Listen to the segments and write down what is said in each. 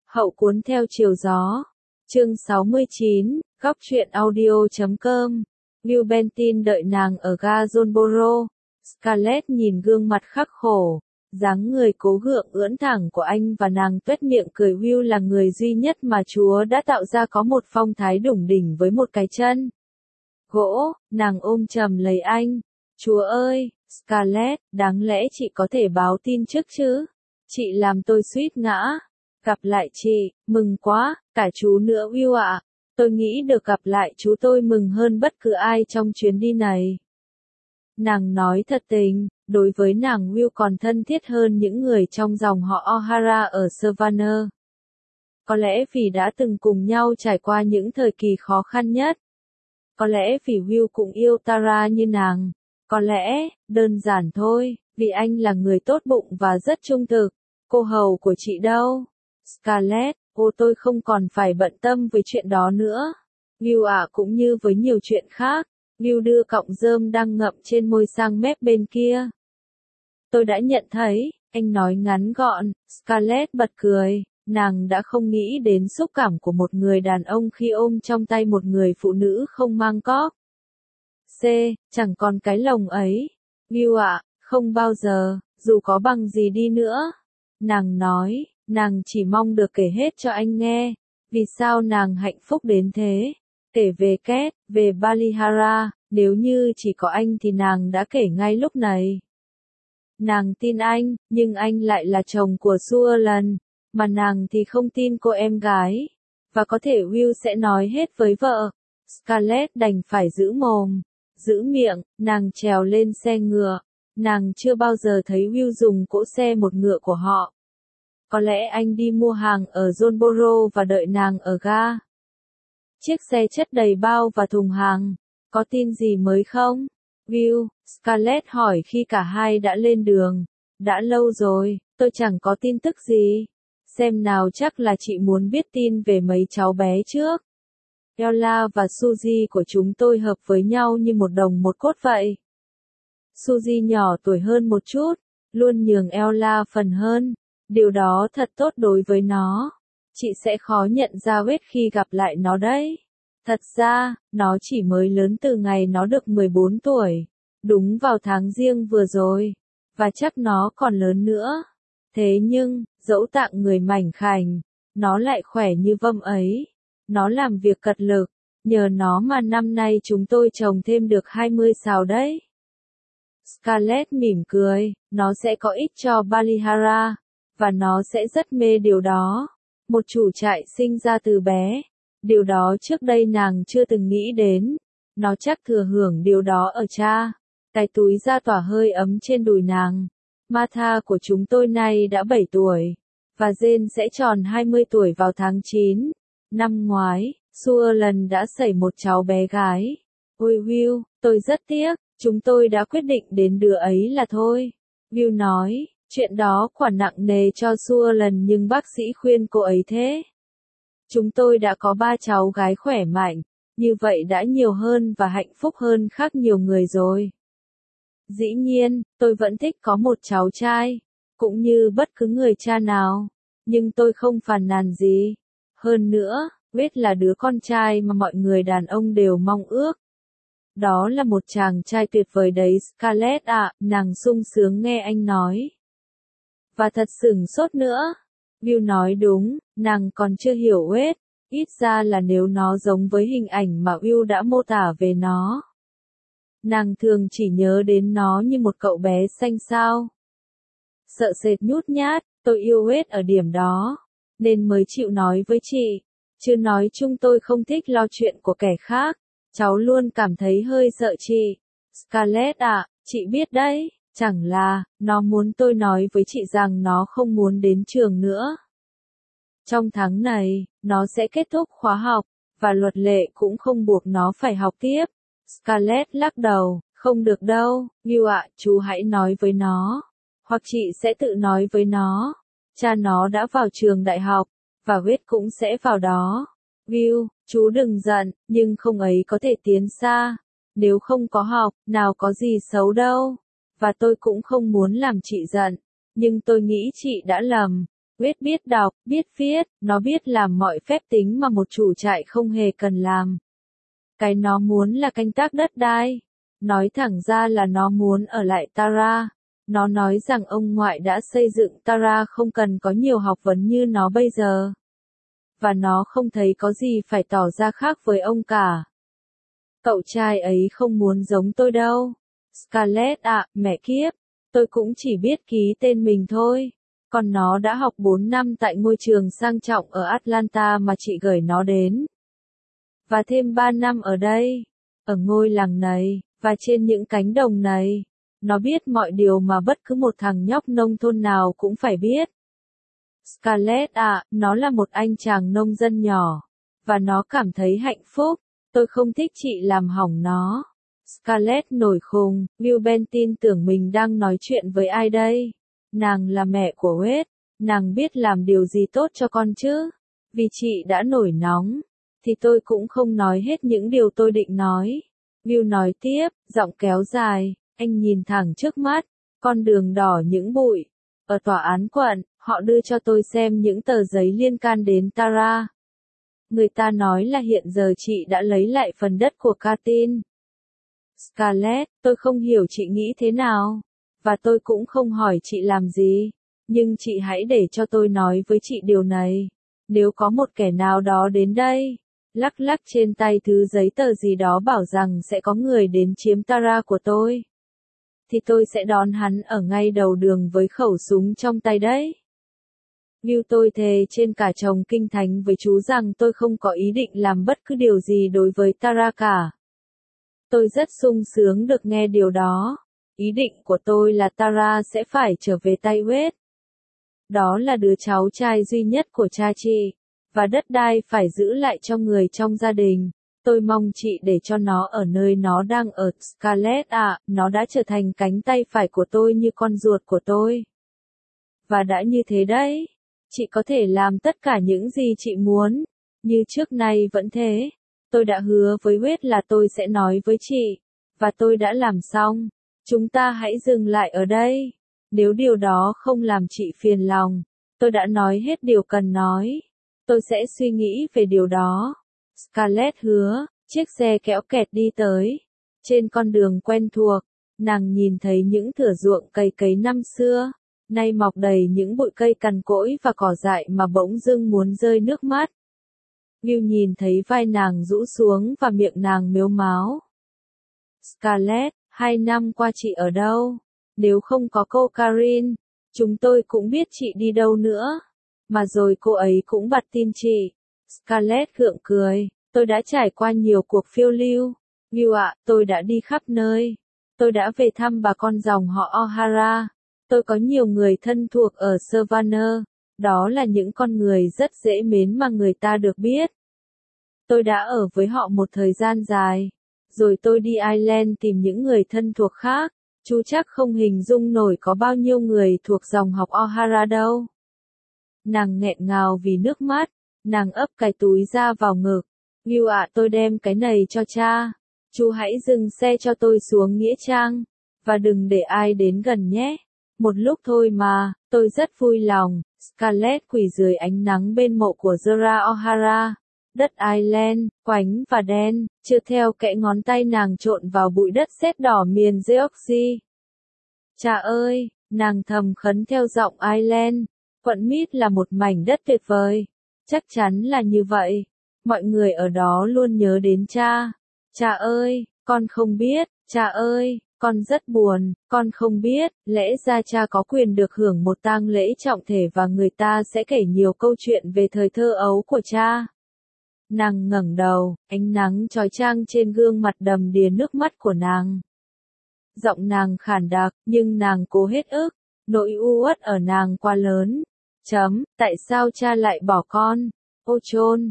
Hậu cuốn theo chiều gió. Chương 69, góc truyện audio.com. Will Bentin đợi nàng ở ga Johnboro. Scarlett nhìn gương mặt khắc khổ, dáng người cố gượng ưỡn thẳng của anh và nàng tuét miệng cười. Will là người duy nhất mà Chúa đã tạo ra có một phong thái đủng đỉnh với một cái chân gỗ. Nàng ôm chầm lấy anh. Chúa ơi, Scarlett, đáng lẽ chị có thể báo tin trước chứ? Chị làm tôi suýt ngã. Gặp lại chị, mừng quá, cả chú nữa Will ạ. Tôi nghĩ được gặp lại chú tôi mừng hơn bất cứ ai trong chuyến đi này. Nàng nói thật tình, đối với nàng Will còn thân thiết hơn những người trong dòng họ O'Hara ở Savannah. Có lẽ vì đã từng cùng nhau trải qua những thời kỳ khó khăn nhất. Có lẽ vì Will cũng yêu Tara như nàng. Có lẽ, đơn giản thôi, vì anh là người tốt bụng và rất trung thực. Cô hầu của chị đâu? Scarlett, tôi không còn phải bận tâm với chuyện đó nữa. Will ạ, cũng như với nhiều chuyện khác. Will đưa cọng rơm đang ngậm trên môi sang mép bên kia. Tôi đã nhận thấy, anh nói ngắn gọn. Scarlett bật cười, nàng đã không nghĩ đến xúc cảm của một người đàn ông khi ôm trong tay một người phụ nữ không mang cóc. Chẳng còn cái lồng ấy. Will ạ, không bao giờ, dù có bằng gì đi nữa. Nàng nói, nàng chỉ mong được kể hết cho anh nghe. Vì sao nàng hạnh phúc đến thế? Kể về Kate, về Ballyhara, nếu như chỉ có anh thì nàng đã kể ngay lúc này. Nàng tin anh, nhưng anh lại là chồng của Suellen, mà nàng thì không tin cô em gái. Và có thể Will sẽ nói hết với vợ. Scarlett đành phải giữ mồm, giữ miệng. Nàng trèo lên xe ngựa. Nàng chưa bao giờ thấy Will dùng cỗ xe một ngựa của họ. Có lẽ anh đi mua hàng ở Johnboro và đợi nàng ở ga. Chiếc xe chất đầy bao và thùng hàng. Có tin gì mới không? Will, Scarlett hỏi khi cả hai đã lên đường. Đã lâu rồi, tôi chẳng có tin tức gì. Xem nào, chắc là chị muốn biết tin về mấy cháu bé trước. Ella và Suzy của chúng tôi hợp với nhau như một đồng một cốt vậy. Suzy nhỏ tuổi hơn một chút, luôn nhường Ella phần hơn. Điều đó thật tốt đối với nó. Chị sẽ khó nhận ra Wade khi gặp lại nó đấy. Thật ra, nó chỉ mới lớn từ ngày nó được 14 tuổi. Đúng vào tháng Giêng vừa rồi. Và chắc nó còn lớn nữa. Thế nhưng, dẫu tạng người mảnh khảnh, nó lại khỏe như vâm ấy. Nó làm việc cật lực. Nhờ nó mà năm nay chúng tôi trồng thêm được 20 sào đấy. Scarlett mỉm cười, nó sẽ có ích cho Ballyhara. Và nó sẽ rất mê điều đó. Một chủ trại sinh ra từ bé. Điều đó trước đây nàng chưa từng nghĩ đến. Nó chắc thừa hưởng điều đó ở cha. Cái túi da tỏa hơi ấm trên đùi nàng. Martha của chúng tôi nay đã 7 tuổi. Và Jane sẽ tròn 20 tuổi vào tháng 9. Năm ngoái, Suellen đã xảy một cháu bé gái. Ôi Will, tôi rất tiếc. Chúng tôi đã quyết định đến đứa ấy là thôi. Will nói. Chuyện đó quả nặng nề cho Suellen nhưng bác sĩ khuyên cô ấy thế. Chúng tôi đã có 3 cháu gái khỏe mạnh, như vậy đã nhiều hơn và hạnh phúc hơn khác nhiều người rồi. Dĩ nhiên, tôi vẫn thích có một cháu trai, cũng như bất cứ người cha nào, nhưng tôi không phàn nàn gì. Hơn nữa, Wade là đứa con trai mà mọi người đàn ông đều mong ước. Đó là một chàng trai tuyệt vời đấy Scarlett ạ, nàng sung sướng nghe anh nói. Và thật sửng sốt nữa. Will nói đúng, nàng còn chưa hiểu Wade, ít ra là nếu nó giống với hình ảnh mà Will đã mô tả về nó. Nàng thường chỉ nhớ đến nó như một cậu bé xanh xao. Sợ sệt nhút nhát, tôi yêu Wade ở điểm đó, nên mới chịu nói với chị. Chứ nói chung tôi không thích lo chuyện của kẻ khác, cháu luôn cảm thấy hơi sợ chị. Scarlett ạ, chị biết đấy. Chẳng là, nó muốn tôi nói với chị rằng nó không muốn đến trường nữa. Trong tháng này, nó sẽ kết thúc khóa học, và luật lệ cũng không buộc nó phải học tiếp. Scarlett lắc đầu, không được đâu, Will ạ, chú hãy nói với nó. Hoặc chị sẽ tự nói với nó. Cha nó đã vào trường đại học, và Wade cũng sẽ vào đó. Will, chú đừng giận, nhưng không ấy có thể tiến xa. Nếu không có học, nào có gì xấu đâu. Và tôi cũng không muốn làm chị giận, nhưng tôi nghĩ chị đã lầm. Wade biết đọc, biết viết, nó biết làm mọi phép tính mà một chủ trại không hề cần làm. Cái nó muốn là canh tác đất đai. Nói thẳng ra là nó muốn ở lại Tara. Nó nói rằng ông ngoại đã xây dựng Tara không cần có nhiều học vấn như nó bây giờ. Và nó không thấy có gì phải tỏ ra khác với ông cả. Cậu trai ấy không muốn giống tôi đâu. Scarlett ạ, mẹ kiếp. Tôi cũng chỉ biết ký tên mình thôi. Còn nó đã học 4 năm tại ngôi trường sang trọng ở Atlanta mà chị gửi nó đến. Và thêm 3 năm ở đây. Ở ngôi làng này, và trên những cánh đồng này. Nó biết mọi điều mà bất cứ một thằng nhóc nông thôn nào cũng phải biết. Scarlett ạ, nó là một anh chàng nông dân nhỏ. Và nó cảm thấy hạnh phúc. Tôi không thích chị làm hỏng nó. Scarlett nổi khùng, Will Bentin tưởng mình đang nói chuyện với ai đây? Nàng là mẹ của Wade, nàng biết làm điều gì tốt cho con chứ? Vì chị đã nổi nóng, thì tôi cũng không nói hết những điều tôi định nói. Will nói tiếp, giọng kéo dài, anh nhìn thẳng trước mắt, con đường đỏ những bụi. Ở tòa án quận, họ đưa cho tôi xem những tờ giấy liên can đến Tara. Người ta nói là hiện giờ chị đã lấy lại phần đất của Katin. Scarlett, tôi không hiểu chị nghĩ thế nào. Và tôi cũng không hỏi chị làm gì. Nhưng chị hãy để cho tôi nói với chị điều này. Nếu có một kẻ nào đó đến đây, lắc lắc trên tay thứ giấy tờ gì đó bảo rằng sẽ có người đến chiếm Tara của tôi, thì tôi sẽ đón hắn ở ngay đầu đường với khẩu súng trong tay đấy. Như tôi thề trên cả chồng kinh thánh với chú rằng tôi không có ý định làm bất cứ điều gì đối với Tara cả. Tôi rất sung sướng được nghe điều đó. Ý định của tôi là Tara sẽ phải trở về tay Wade. Đó là đứa cháu trai duy nhất của cha chị. Và đất đai phải giữ lại cho người trong gia đình. Tôi mong chị để cho nó ở nơi nó đang ở. Scarlett ạ, nó đã trở thành cánh tay phải của tôi như con ruột của tôi. Và đã như thế đấy. Chị có thể làm tất cả những gì chị muốn. Như trước nay vẫn thế. Tôi đã hứa với Wade là tôi sẽ nói với chị. Và tôi đã làm xong. Chúng ta hãy dừng lại ở đây. Nếu điều đó không làm chị phiền lòng, tôi đã nói hết điều cần nói. Tôi sẽ suy nghĩ về điều đó. Scarlett hứa, chiếc xe kéo kẹt đi tới. Trên con đường quen thuộc, nàng nhìn thấy những thửa ruộng cày cấy năm xưa, nay mọc đầy những bụi cây cằn cỗi và cỏ dại mà bỗng dưng muốn rơi nước mắt. Will nhìn thấy vai nàng rũ xuống và miệng nàng mếu máo. Scarlett, 2 năm qua chị ở đâu? Nếu không có cô Karin, chúng tôi cũng biết chị đi đâu nữa. Mà rồi cô ấy cũng bặt tin chị. Scarlett gượng cười, tôi đã trải qua nhiều cuộc phiêu lưu. Will ạ, tôi đã đi khắp nơi. Tôi đã về thăm bà con dòng họ O'Hara. Tôi có nhiều người thân thuộc ở Savannah. Đó là những con người rất dễ mến mà người ta được biết. Tôi đã ở với họ một thời gian dài. Rồi tôi đi Ireland tìm những người thân thuộc khác. Chú chắc không hình dung nổi có bao nhiêu người thuộc dòng học O'Hara đâu. Nàng nghẹn ngào vì nước mắt. Nàng ấp cái túi ra vào ngực. Will ạ, tôi đem cái này cho cha. Chú hãy dừng xe cho tôi xuống Nghĩa Trang. Và đừng để ai đến gần nhé. Một lúc thôi mà, tôi rất vui lòng. Scarlett quỳ dưới ánh nắng bên mộ của Zora O'Hara. Đất Ireland, quánh và đen, chưa theo kẽ ngón tay nàng trộn vào bụi đất sét đỏ miền Yorkshire. Cha ơi, nàng thầm khấn theo giọng Ireland. Quận Meath là một mảnh đất tuyệt vời. Chắc chắn là như vậy. Mọi người ở đó luôn nhớ đến cha. Cha ơi, con không biết. Cha ơi, con rất buồn. Con không biết. Lẽ ra cha có quyền được hưởng một tang lễ trọng thể và người ta sẽ kể nhiều câu chuyện về thời thơ ấu của cha. Nàng ngẩng đầu, ánh nắng chói chang trên gương mặt đầm đìa nước mắt của nàng. Giọng nàng khản đặc, nhưng nàng cố hết ức. Nỗi u uất ở nàng quá lớn. Tại sao cha lại bỏ con? Ô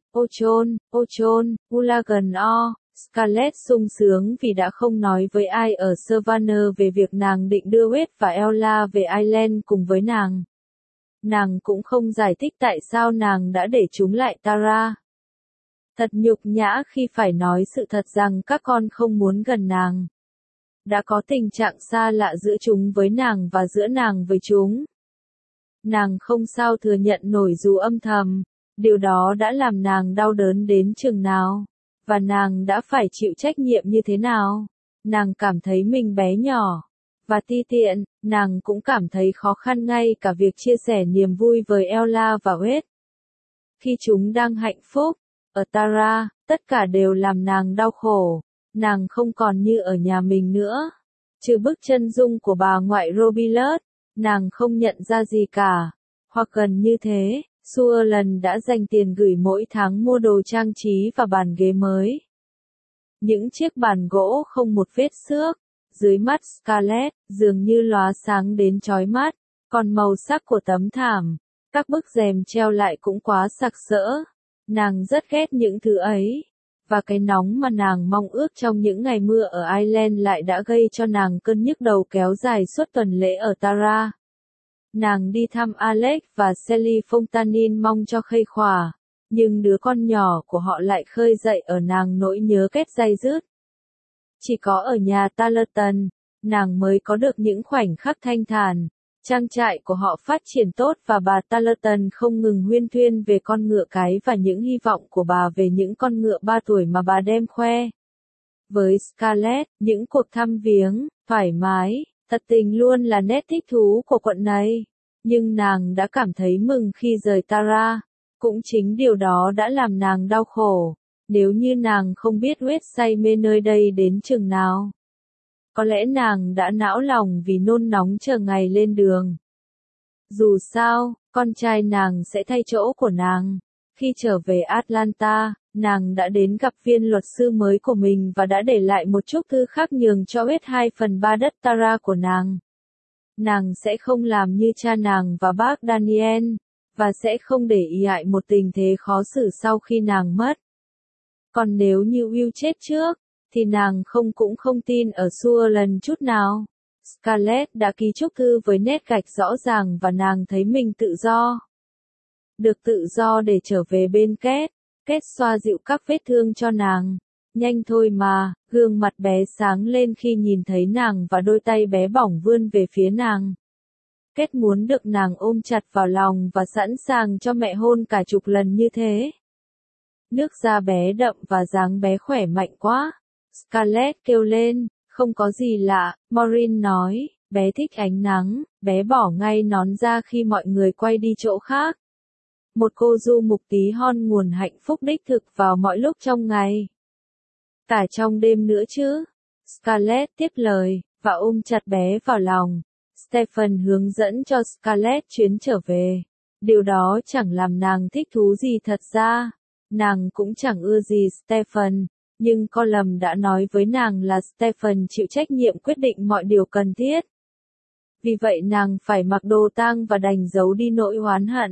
chôn, Ulagan o. Scarlett sung sướng vì đã không nói với ai ở Savannah về việc nàng định đưa Wade và Ella về Ireland cùng với nàng. Nàng cũng không giải thích tại sao nàng đã để chúng lại Tara. Thật nhục nhã khi phải nói sự thật rằng các con không muốn gần nàng. Đã có tình trạng xa lạ giữa chúng với nàng và giữa nàng với chúng. Nàng không sao thừa nhận nổi dù âm thầm, điều đó đã làm nàng đau đớn đến chừng nào, và nàng đã phải chịu trách nhiệm như thế nào. Nàng cảm thấy mình bé nhỏ và ti tiện, nàng cũng cảm thấy khó khăn ngay cả việc chia sẻ niềm vui với Ella và Wade. Khi chúng đang hạnh phúc ở Tara, tất cả đều làm nàng đau khổ. Nàng không còn như ở nhà mình nữa. Trừ bức chân dung của bà ngoại Robilot, nàng không nhận ra gì cả. Hoặc gần như thế, Suerland đã dành tiền gửi mỗi tháng mua đồ trang trí và bàn ghế mới. Những chiếc bàn gỗ không một vết xước, dưới mắt Scarlett, dường như lóa sáng đến chói mắt, còn màu sắc của tấm thảm, các bức rèm treo lại cũng quá sặc sỡ. Nàng rất ghét những thứ ấy, và cái nóng mà nàng mong ước trong những ngày mưa ở Ireland lại đã gây cho nàng cơn nhức đầu kéo dài suốt tuần lễ ở Tara. Nàng đi thăm Alex và Sally Fontaine mong cho khuây khỏa, nhưng đứa con nhỏ của họ lại khơi dậy ở nàng nỗi nhớ kết day dứt. Chỉ có ở nhà Tarleton, nàng mới có được những khoảnh khắc thanh thản. Trang trại của họ phát triển tốt và bà Tarleton không ngừng huyên thuyên về con ngựa cái và những hy vọng của bà về những con ngựa 3 tuổi mà bà đem khoe. Với Scarlett, những cuộc thăm viếng, thoải mái, thật tình luôn là nét thích thú của quận này. Nhưng nàng đã cảm thấy mừng khi rời Tara. Cũng chính điều đó đã làm nàng đau khổ. Nếu như nàng không biết Wade say mê nơi đây đến chừng nào, có lẽ nàng đã não lòng vì nôn nóng chờ ngày lên đường. Dù sao, con trai nàng sẽ thay chỗ của nàng. Khi trở về Atlanta, nàng đã đến gặp viên luật sư mới của mình và đã để lại một chúc thư khác nhường cho Wade 2/3 đất Tara của nàng. Nàng sẽ không làm như cha nàng và bác Daniel, và sẽ không để ý ngại một tình thế khó xử sau khi nàng mất. Còn nếu như Will chết trước, thì nàng cũng không tin ở Suerland chút nào. Scarlett đã ký chúc thư với nét gạch rõ ràng và nàng thấy mình tự do. Được tự do để trở về bên Kate. Kate xoa dịu các vết thương cho nàng. Nhanh thôi mà, gương mặt bé sáng lên khi nhìn thấy nàng và đôi tay bé bỏng vươn về phía nàng. Kate muốn được nàng ôm chặt vào lòng và sẵn sàng cho mẹ hôn cả chục lần như thế. Nước da bé đậm và dáng bé khỏe mạnh quá. Scarlett kêu lên, không có gì lạ, Maureen nói, bé thích ánh nắng, bé bỏ ngay nón ra khi mọi người quay đi chỗ khác. Một cô du mục tí hon nguồn hạnh phúc đích thực vào mọi lúc trong ngày. Cả trong đêm nữa chứ. Scarlett tiếp lời, và ôm chặt bé vào lòng. Stephen hướng dẫn cho Scarlett chuyến trở về. Điều đó chẳng làm nàng thích thú gì thật ra. Nàng cũng chẳng ưa gì Stephen. Nhưng Colum đã nói với nàng là Stephen chịu trách nhiệm quyết định mọi điều cần thiết. Vì vậy nàng phải mặc đồ tang và đành giấu đi nỗi oán hận.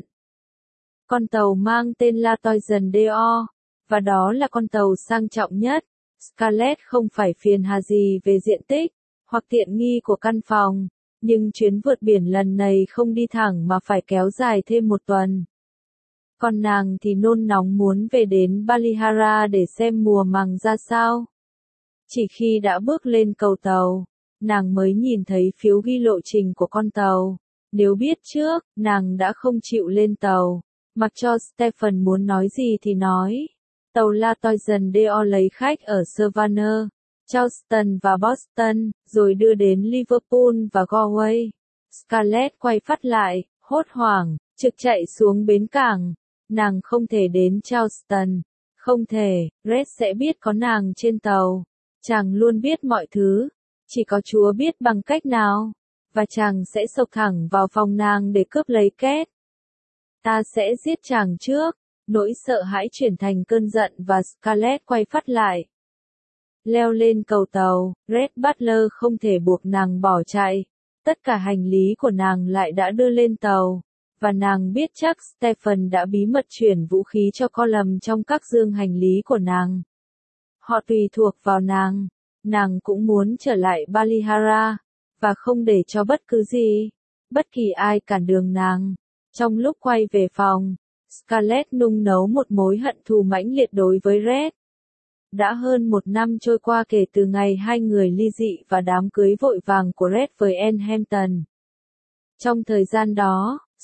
Con tàu mang tên La Toison d'Or, và đó là con tàu sang trọng nhất. Scarlett không phải phiền hà gì về diện tích, hoặc tiện nghi của căn phòng, nhưng chuyến vượt biển lần này không đi thẳng mà phải kéo dài thêm một tuần. Còn nàng thì nôn nóng muốn về đến Ballyhara để xem mùa màng ra sao. Chỉ khi đã bước lên cầu tàu, nàng mới nhìn thấy phiếu ghi lộ trình của con tàu. Nếu biết trước, nàng đã không chịu lên tàu, mặc cho Stephen muốn nói gì thì nói. Tàu La Toison d'Or lấy khách ở Savannah, Charleston và Boston, rồi đưa đến Liverpool và Galway. Scarlett quay phát lại, hốt hoảng, trực chạy xuống bến cảng. Nàng không thể đến Charleston. Không thể, Red sẽ biết có nàng trên tàu. Chàng luôn biết mọi thứ. Chỉ có Chúa biết bằng cách nào. Và chàng sẽ xộc thẳng vào phòng nàng để cướp lấy Kate. Ta sẽ giết chàng trước. Nỗi sợ hãi chuyển thành cơn giận và Scarlett quay phát lại. Leo lên cầu tàu, Red Butler không thể buộc nàng bỏ chạy. Tất cả hành lý của nàng lại đã đưa lên tàu. Và nàng biết chắc Stephen đã bí mật chuyển vũ khí cho Colum trong các dương hành lý của nàng. Họ tùy thuộc vào nàng. Nàng cũng muốn trở lại Ballyhara, và không để cho bất cứ gì, bất kỳ ai cản đường nàng. Trong lúc quay về phòng, Scarlett nung nấu một mối hận thù mãnh liệt đối với Red. Đã hơn 1 năm trôi qua kể từ ngày hai người ly dị và đám cưới vội vàng của Red với Anne Hampton. Trong thời gian đó,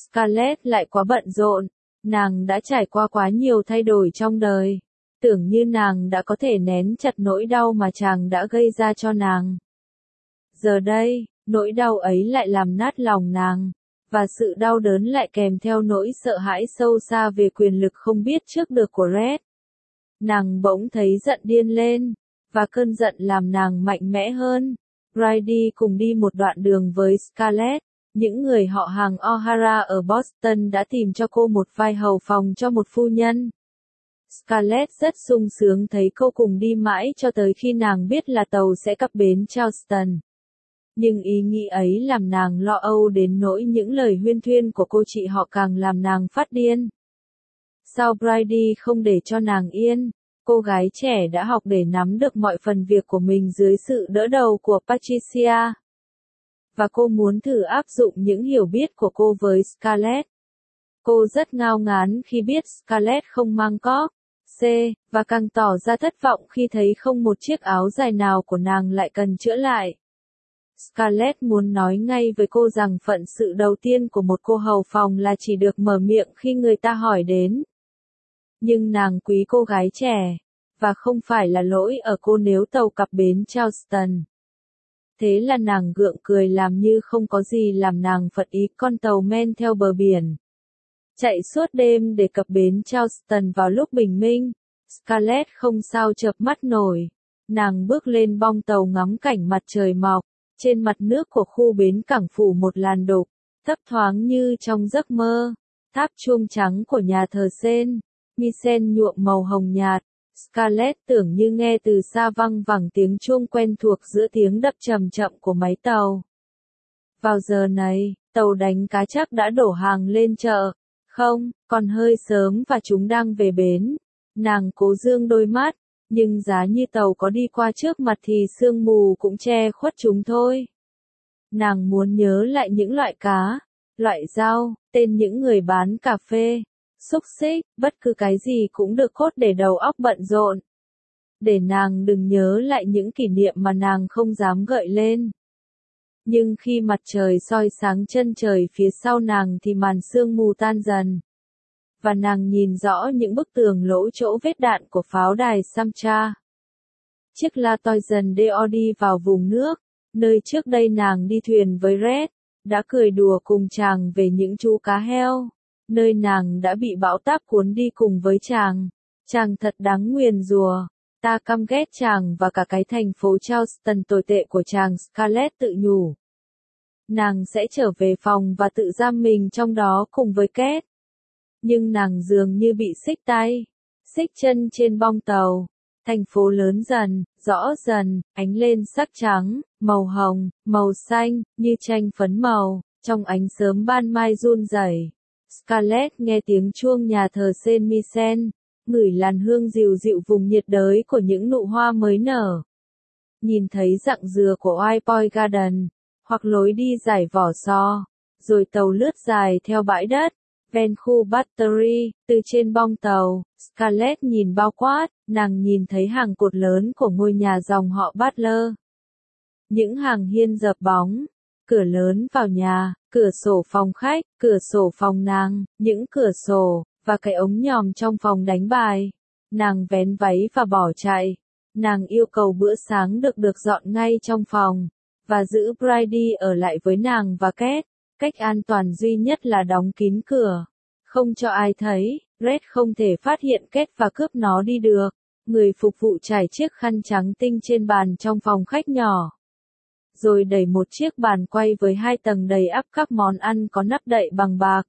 Scarlett lại quá bận rộn, nàng đã trải qua quá nhiều thay đổi trong đời. Tưởng như nàng đã có thể nén chặt nỗi đau mà chàng đã gây ra cho nàng. Giờ đây, nỗi đau ấy lại làm nát lòng nàng, và sự đau đớn lại kèm theo nỗi sợ hãi sâu xa về quyền lực không biết trước được của Red. Nàng bỗng thấy giận điên lên, và cơn giận làm nàng mạnh mẽ hơn. Brady cùng đi một đoạn đường với Scarlett. Những người họ hàng O'Hara ở Boston đã tìm cho cô một vai hầu phòng cho một phu nhân. Scarlett rất sung sướng thấy cô cùng đi mãi cho tới khi nàng biết là tàu sẽ cập bến Charleston. Nhưng ý nghĩ ấy làm nàng lo âu đến nỗi những lời huyên thuyên của cô chị họ càng làm nàng phát điên. Sao Brady không để cho nàng yên? Cô gái trẻ đã học để nắm được mọi phần việc của mình dưới sự đỡ đầu của Patricia. Và cô muốn thử áp dụng những hiểu biết của cô với Scarlett. Cô rất ngao ngán khi biết Scarlett không mang cóc, và càng tỏ ra thất vọng khi thấy không một chiếc áo dài nào của nàng lại cần chữa lại. Scarlett muốn nói ngay với cô rằng phận sự đầu tiên của một cô hầu phòng là chỉ được mở miệng khi người ta hỏi đến. Nhưng nàng quý cô gái trẻ, và không phải là lỗi ở cô nếu tàu cập bến Charleston. Thế là nàng gượng cười làm như không có gì làm nàng phật ý con tàu men theo bờ biển. Chạy suốt đêm để cập bến Charleston vào lúc bình minh, Scarlett không sao chợp mắt nổi. Nàng bước lên bong tàu ngắm cảnh mặt trời mọc, trên mặt nước của khu bến cảng phủ một làn đục, thấp thoáng như trong giấc mơ. Tháp chuông trắng của nhà thờ Saint Michel nhuộm màu hồng nhạt. Scarlett tưởng như nghe từ xa văng vẳng tiếng chuông quen thuộc giữa tiếng đập chậm chậm của máy tàu. Vào giờ này, tàu đánh cá chắc đã đổ hàng lên chợ. Không, còn hơi sớm và chúng đang về bến. Nàng cố dương đôi mắt, nhưng giá như tàu có đi qua trước mặt thì sương mù cũng che khuất chúng thôi. Nàng muốn nhớ lại những loại cá, loại rau, tên những người bán cà phê, xúc xích, bất cứ cái gì cũng được cốt để đầu óc bận rộn. Để nàng đừng nhớ lại những kỷ niệm mà nàng không dám gợi lên. Nhưng khi mặt trời soi sáng chân trời phía sau nàng thì màn sương mù tan dần. Và nàng nhìn rõ những bức tường lỗ chỗ vết đạn của pháo đài Sumter. Chiếc La Toison Deo đi vào vùng nước, nơi trước đây nàng đi thuyền với Red, đã cười đùa cùng chàng về những chú cá heo, nơi nàng đã bị bão táp cuốn đi cùng với chàng. Chàng thật đáng nguyền rủa, ta căm ghét chàng và cả cái thành phố Charleston tồi tệ của chàng, Scarlett tự nhủ. Nàng sẽ trở về phòng và tự giam mình trong đó cùng với Kate. Nhưng nàng dường như bị xích tay, xích chân trên bong tàu. Thành phố lớn dần, rõ dần, ánh lên sắc trắng, màu hồng, màu xanh, như tranh phấn màu, trong ánh sớm ban mai run rẩy. Scarlett nghe tiếng chuông nhà thờ Saint Michel, ngửi làn hương dịu dịu vùng nhiệt đới của những nụ hoa mới nở. Nhìn thấy rặng dừa của White Boy Garden, hoặc lối đi giải vỏ sò, rồi tàu lướt dài theo bãi đất, ven khu Battery, từ trên bong tàu, Scarlett nhìn bao quát, nàng nhìn thấy hàng cột lớn của ngôi nhà dòng họ Butler. Những hàng hiên dập bóng, cửa lớn vào nhà, cửa sổ phòng khách, cửa sổ phòng nàng, những cửa sổ, và cái ống nhòm trong phòng đánh bài. Nàng vén váy và bỏ chạy. Nàng yêu cầu bữa sáng được dọn ngay trong phòng, và giữ Brady ở lại với nàng và Kate. Cách an toàn duy nhất là đóng kín cửa, không cho ai thấy. Red không thể phát hiện Kate và cướp nó đi được. Người phục vụ trải chiếc khăn trắng tinh trên bàn trong phòng khách nhỏ, rồi đẩy một chiếc bàn quay với 2 tầng đầy ắp các món ăn có nắp đậy bằng bạc.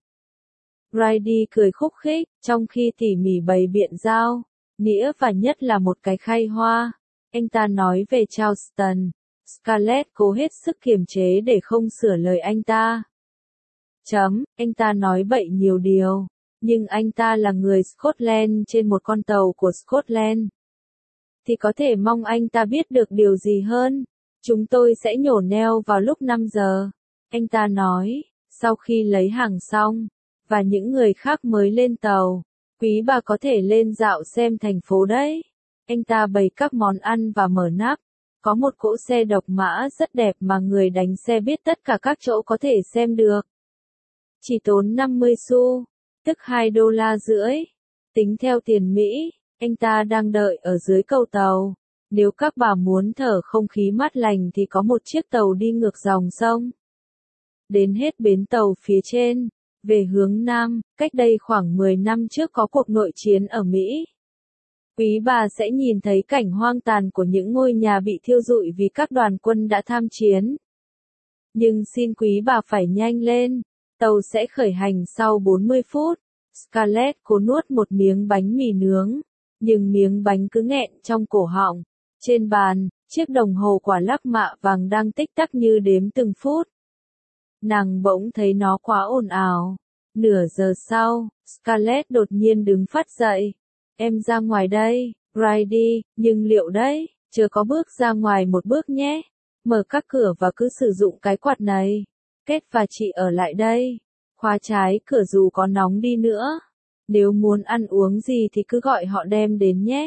Brady cười khúc khích, trong khi tỉ mỉ bày biện dao, nĩa và nhất là một cái khay hoa. Anh ta nói về Charleston. Scarlett cố hết sức kiềm chế để không sửa lời anh ta. Anh ta nói bậy nhiều điều, nhưng anh ta là người Scotland trên một con tàu của Scotland. Thì có thể mong anh ta biết được điều gì hơn. Chúng tôi sẽ nhổ neo vào lúc 5 giờ. Anh ta nói, sau khi lấy hàng xong, và những người khác mới lên tàu. Quý bà có thể lên dạo xem thành phố đấy. Anh ta bày các món ăn và mở nắp. Có một cỗ xe độc mã rất đẹp mà người đánh xe biết tất cả các chỗ có thể xem được. Chỉ tốn 50 xu, tức 2 đô la rưỡi. Tính theo tiền Mỹ, anh ta đang đợi ở dưới cầu tàu. Nếu các bà muốn thở không khí mát lành thì có một chiếc tàu đi ngược dòng sông. Đến hết bến tàu phía trên, về hướng Nam, cách đây khoảng 10 năm trước có cuộc nội chiến ở Mỹ. Quý bà sẽ nhìn thấy cảnh hoang tàn của những ngôi nhà bị thiêu rụi vì các đoàn quân đã tham chiến. Nhưng xin quý bà phải nhanh lên, tàu sẽ khởi hành sau 40 phút. Scarlett cố nuốt một miếng bánh mì nướng, nhưng miếng bánh cứ nghẹn trong cổ họng. Trên bàn, chiếc đồng hồ quả lắc mạ vàng đang tích tắc như đếm từng phút. Nàng bỗng thấy nó quá ồn ào. Nửa giờ sau, Scarlett đột nhiên đứng phắt dậy. Em ra ngoài đây, Grady, nhưng liệu đấy, chưa có bước ra ngoài một bước nhé. Mở các cửa và cứ sử dụng cái quạt này. Kết và chị ở lại đây. Khóa trái cửa dù có nóng đi nữa. Nếu muốn ăn uống gì thì cứ gọi họ đem đến nhé.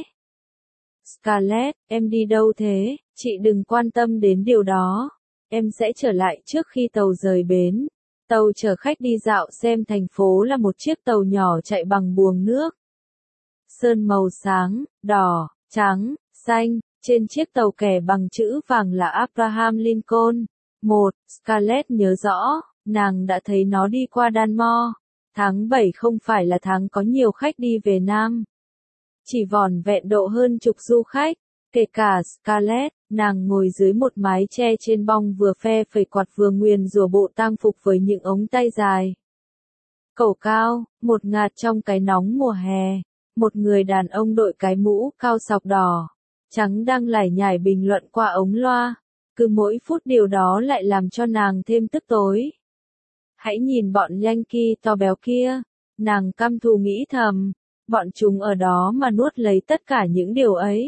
Scarlett, em đi đâu thế? Chị đừng quan tâm đến điều đó. Em sẽ trở lại trước khi tàu rời bến. Tàu chở khách đi dạo xem thành phố là một chiếc tàu nhỏ chạy bằng buồng nước. Sơn màu sáng, đỏ, trắng, xanh, trên chiếc tàu kẻ bằng chữ vàng là Abraham Lincoln. Scarlett nhớ rõ, nàng đã thấy nó đi qua Danmore. Tháng 7 không phải là tháng có nhiều khách đi về Nam. Chỉ vỏn vẹn độ hơn chục du khách, kể cả Scarlett, nàng ngồi dưới một mái che trên bong vừa phe phẩy quạt vừa nguyền rủa bộ tang phục với những ống tay dài. Cẩu cao, một ngạt trong cái nóng mùa hè, một người đàn ông đội cái mũ cao sọc đỏ, trắng đang lải nhải bình luận qua ống loa, cứ mỗi phút điều đó lại làm cho nàng thêm tức tối. Hãy nhìn bọn Yankee to béo kia, nàng căm thù nghĩ thầm. Bọn chúng ở đó mà nuốt lấy tất cả những điều ấy.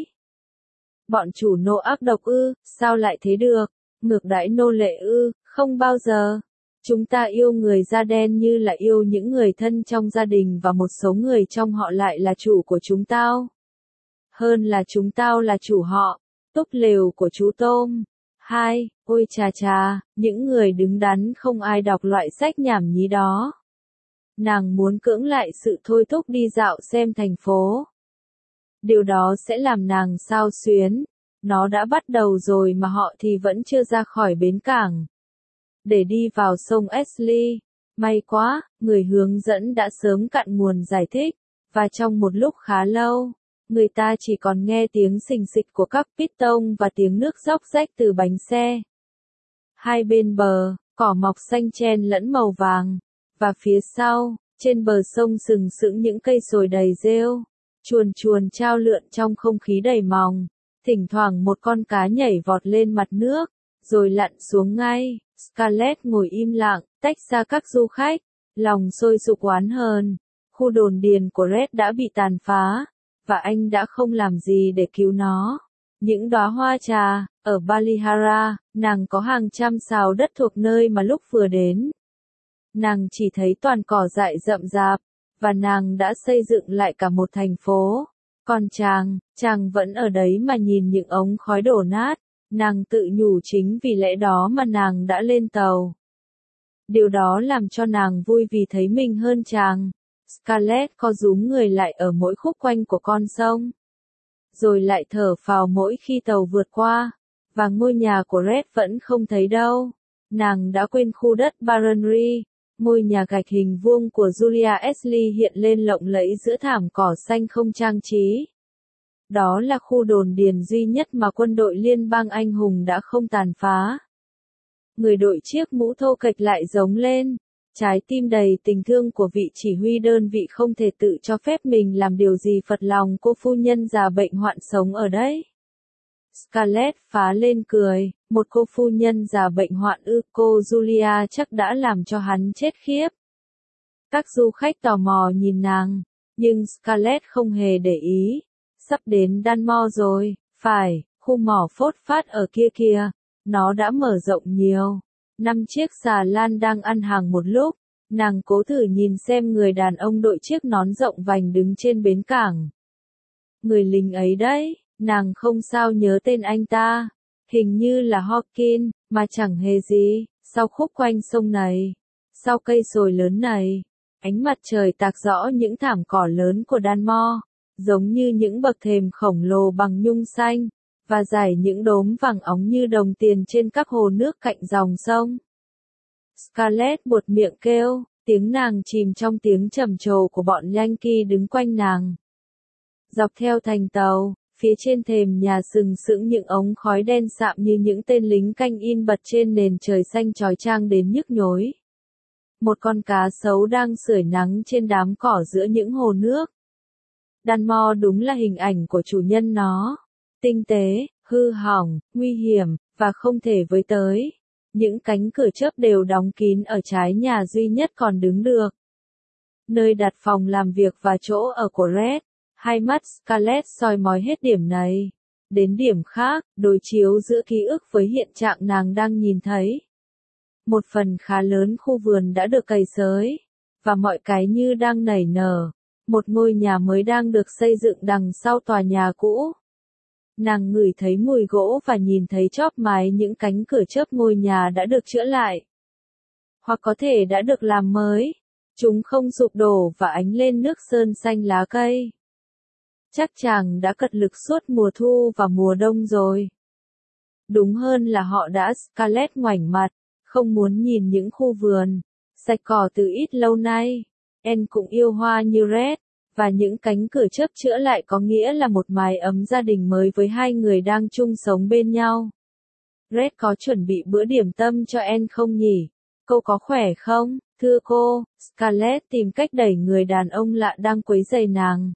Bọn chủ nô ác độc ư, sao lại thế được? Ngược đãi nô lệ ư, không bao giờ. Chúng ta yêu người da đen như là yêu những người thân trong gia đình và một số người trong họ lại là chủ của chúng tao. Hơn là chúng tao là chủ họ. Túp lều của chú Tôm. 2. Ôi chà chà, những người đứng đắn không ai đọc loại sách nhảm nhí đó. Nàng muốn cưỡng lại sự thôi thúc đi dạo xem thành phố. Điều đó sẽ làm nàng xao xuyến. Nó đã bắt đầu rồi mà họ thì vẫn chưa ra khỏi bến cảng. Để đi vào sông Ashley. May quá, người hướng dẫn đã sớm cạn nguồn giải thích. Và trong một lúc khá lâu, người ta chỉ còn nghe tiếng xình xịch của các piston và tiếng nước róc rách từ bánh xe. Hai bên bờ, cỏ mọc xanh chen lẫn màu vàng. Và phía sau, trên bờ sông sừng sững những cây sồi đầy rêu, chuồn chuồn chao lượn trong không khí đầy mòng. Thỉnh thoảng một con cá nhảy vọt lên mặt nước, rồi lặn xuống ngay. Scarlett ngồi im lặng, tách xa các du khách, lòng sôi sục oán hờn. Khu đồn điền của Red đã bị tàn phá, và anh đã không làm gì để cứu nó. Những đóa hoa trà, ở Ballyhara, nàng có hàng trăm sào đất thuộc nơi mà lúc vừa đến. Nàng chỉ thấy toàn cỏ dại rậm rạp, và nàng đã xây dựng lại cả một thành phố. Còn chàng vẫn ở đấy mà nhìn những ống khói đổ nát. Nàng tự nhủ chính vì lẽ đó mà nàng đã lên tàu. Điều đó làm cho nàng vui vì thấy mình hơn chàng. Scarlett co rúm người lại ở mỗi khúc quanh của con sông. Rồi lại thở phào mỗi khi tàu vượt qua. Và ngôi nhà của Red vẫn không thấy đâu. Nàng đã quên khu đất Barronry. Ngôi nhà gạch hình vuông của Julia Ashley hiện lên lộng lẫy giữa thảm cỏ xanh không trang trí. Đó là khu đồn điền duy nhất mà quân đội liên bang anh hùng đã không tàn phá. Người đội chiếc mũ thô kệch lại giống lên. Trái tim đầy tình thương của vị chỉ huy đơn vị không thể tự cho phép mình làm điều gì phật lòng cô phu nhân già bệnh hoạn sống ở đấy. Scarlett phá lên cười, một cô phu nhân già bệnh hoạn ư, cô Julia chắc đã làm cho hắn chết khiếp. Các du khách tò mò nhìn nàng, nhưng Scarlett không hề để ý. Sắp đến Danmore rồi, phải, khu mỏ phốt phát ở kia kìa, nó đã mở rộng nhiều. 5 chiếc xà lan đang ăn hàng một lúc, nàng cố thử nhìn xem người đàn ông đội chiếc nón rộng vành đứng trên bến cảng. Người lính ấy đấy, nàng không sao nhớ tên anh ta, hình như là Hawkins, mà chẳng hề gì, sau khúc quanh sông này. Sau cây sồi lớn này, ánh mặt trời tạc rõ những thảm cỏ lớn của Danmore, giống như những bậc thềm khổng lồ bằng nhung xanh, và rải những đốm vàng óng như đồng tiền trên các hồ nước cạnh dòng sông. Scarlett buột miệng kêu, tiếng nàng chìm trong tiếng trầm trồ của bọn Yankee đứng quanh nàng. Dọc theo thành tàu, phía trên thềm nhà sừng sững những ống khói đen sạm như những tên lính canh in bật trên nền trời xanh chói chang đến nhức nhối. Một con cá sấu đang sưởi nắng trên đám cỏ giữa những hồ nước. Danmore đúng là hình ảnh của chủ nhân nó. Tinh tế, hư hỏng, nguy hiểm, và không thể với tới. Những cánh cửa chớp đều đóng kín ở trái nhà duy nhất còn đứng được. Nơi đặt phòng làm việc và chỗ ở của Red. Hai mắt Scarlett soi mói hết điểm này. Đến điểm khác, đối chiếu giữa ký ức với hiện trạng nàng đang nhìn thấy. Một phần khá lớn khu vườn đã được cày xới, và mọi cái như đang nảy nở. Một ngôi nhà mới đang được xây dựng đằng sau tòa nhà cũ. Nàng ngửi thấy mùi gỗ và nhìn thấy chóp mái những cánh cửa chớp ngôi nhà đã được chữa lại. Hoặc có thể đã được làm mới. Chúng không sụp đổ và ánh lên nước sơn xanh lá cây. Chắc chàng đã cật lực suốt mùa thu và mùa đông rồi. Đúng hơn là họ đã. Scarlett ngoảnh mặt, không muốn nhìn những khu vườn sạch cỏ từ ít lâu nay. Anne cũng yêu hoa như Red, và những cánh cửa chớp chữa lại có nghĩa là một mái ấm gia đình mới với hai người đang chung sống bên nhau. Red có chuẩn bị bữa điểm tâm cho Anne không nhỉ? Cô có khỏe không, thưa cô? Scarlett tìm cách đẩy người đàn ông lạ đang quấy rầy nàng.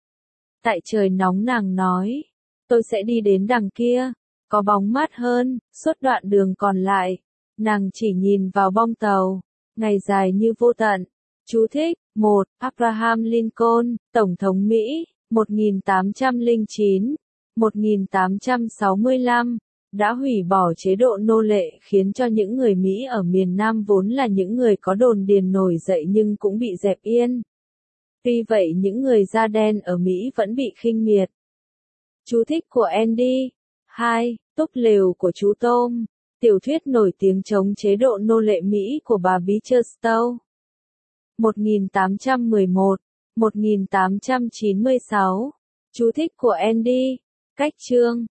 Tại trời nóng nàng nói, tôi sẽ đi đến đằng kia, có bóng mát hơn. Suốt đoạn đường còn lại, nàng chỉ nhìn vào bong tàu, ngày dài như vô tận. Chú thích: 1. Abraham Lincoln, Tổng thống Mỹ, 1809-1865, đã hủy bỏ chế độ nô lệ khiến cho những người Mỹ ở miền Nam vốn là những người có đồn điền nổi dậy nhưng cũng bị dẹp yên. Tuy vậy những người da đen ở Mỹ vẫn bị khinh miệt. Chú thích của Andy. 2. Túp lều của chú Tom, tiểu thuyết nổi tiếng chống chế độ nô lệ Mỹ của bà Beecher Stowe. 1811-1896. Chú thích của Andy. Cách chương